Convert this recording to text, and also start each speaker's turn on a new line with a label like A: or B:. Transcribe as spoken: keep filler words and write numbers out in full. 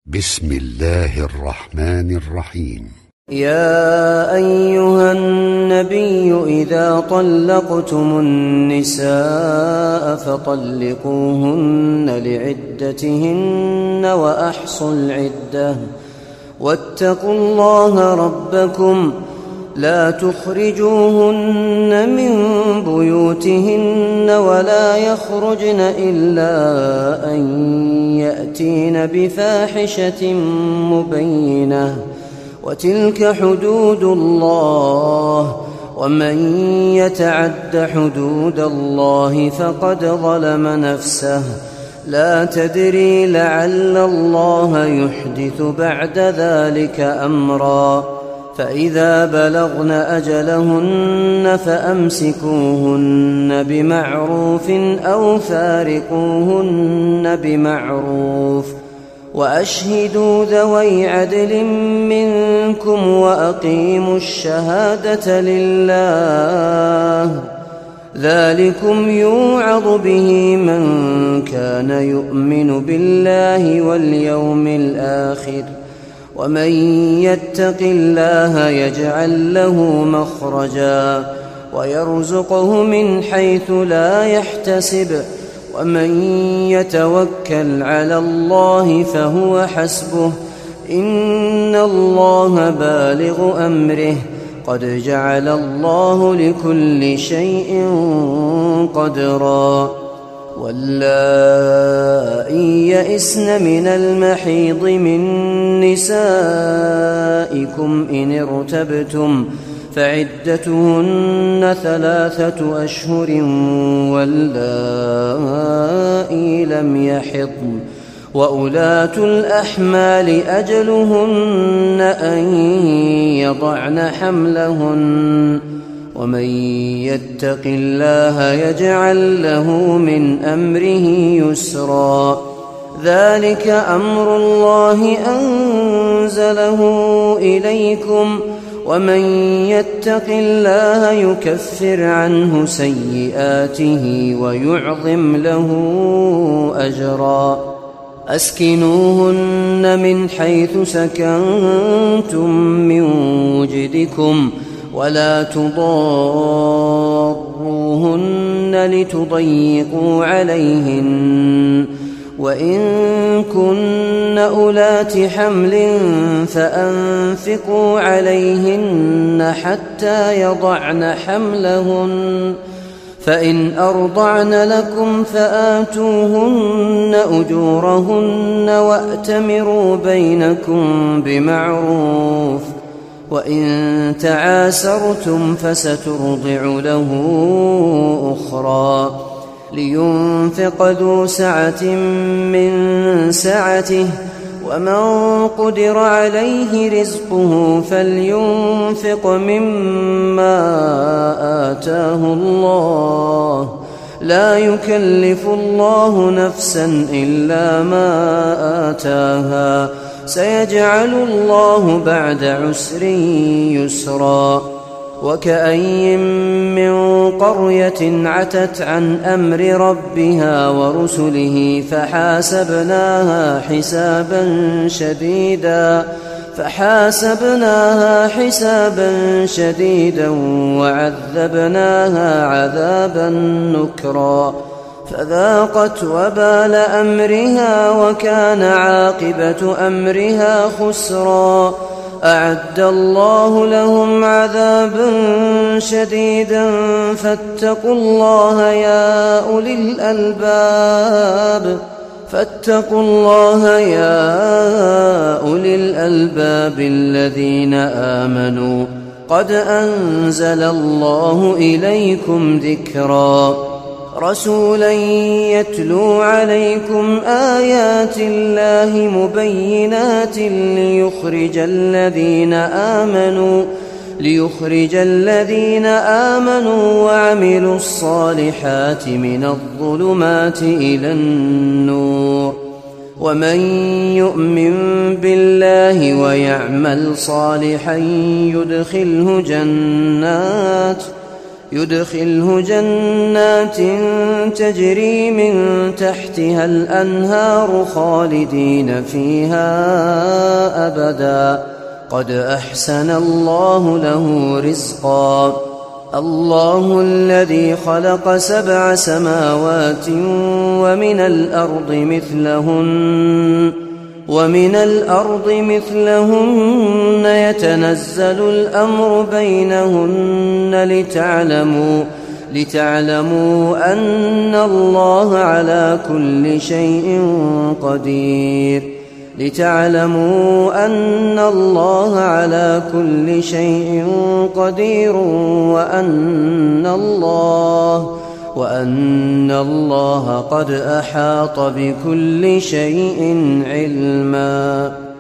A: بسم الله الرحمن الرحيم.
B: يا أيها النبي إذا طلقتم النساء فطلقوهن لعدتهن وأحصوا العدة واتقوا الله ربكم لا تخرجوهن من بيوتهن ولا يخرجن إلا أن يأتين بفاحشة مبينة وتلك حدود الله ومن يتعد حدود الله فقد ظلم نفسه لا تدري لعل الله يحدث بعد ذلك أمرا فإذا بلغن أجلهن فأمسكوهن بمعروف أو فارقوهن بمعروف وأشهدوا ذوي عدل منكم وأقيموا الشهادة لله ذلكم يوعظ به من كان يؤمن بالله واليوم الآخر ومن يتق الله يجعل له مخرجا ويرزقه من حيث لا يحتسب ومن يتوكل على الله فهو حسبه إن الله بالغ أمره قد جعل الله لكل شيء قدرا واللائي يئسن من المحيض من نسائكم إن ارتبتم فعدتهن ثلاثة أشهر واللائي لم يحضن وأولاة الأحمال أجلهن أن يضعن حملهن ومن يتق الله يجعل له من أمره يسرا ذلك أمر الله أنزله إليكم ومن يتق الله يكفر عنه سيئاته ويعظم له أجرا أسكنوهن من حيث سكنتم من وجدكم ولا تضاروهن لتضيقوا عليهن وإن كن أولات حمل فأنفقوا عليهن حتى يضعن حملهن فإن أرضعن لكم فآتوهن أجورهن وأتمروا بينكم بمعروف وإن تعاسرتم فسترضع له أخرى لينفق ذو سعة من سعته ومن قدر عليه رزقه فلينفق مما آتاه الله لا يكلف الله نفسا إلا ما آتاها سيجعل الله بعد عسر يسرا وكأي من قرية عتت عن أمر ربها ورسله فحاسبناها حسابا شديدا فحاسبناها حسابا شديدا وعذبناها عذابا نكرا فذاقت وبال أمرها وكان عاقبة أمرها خسرا أعد الله لهم عذابا شديدا فاتقوا الله يا أولي الألباب فاتقوا الله يا أولي الألباب الذين آمنوا قد أنزل الله إليكم ذكرا رسولا يتلو عليكم آيات الله مبينات ليخرج الذين آمنوا ليخرج الذين آمنوا وعملوا الصالحات من الظلمات إلى النور ومن يؤمن بالله ويعمل صالحا يدخله جنات يدخله جنات تجري من تحتها الأنهار خالدين فيها أبدا قد أحسن الله له رزقا الله الذي خلق سبع سماوات ومن الأرض مثلهن ومن الأرض مثلهن يتنزل الأمر بينهن لتعلموا لتعلموا أن الله على كل شيء قدير لتعلموا أن الله على كل شيء قدير وأن الله وأن الله قد أحاط بكل شيء علما.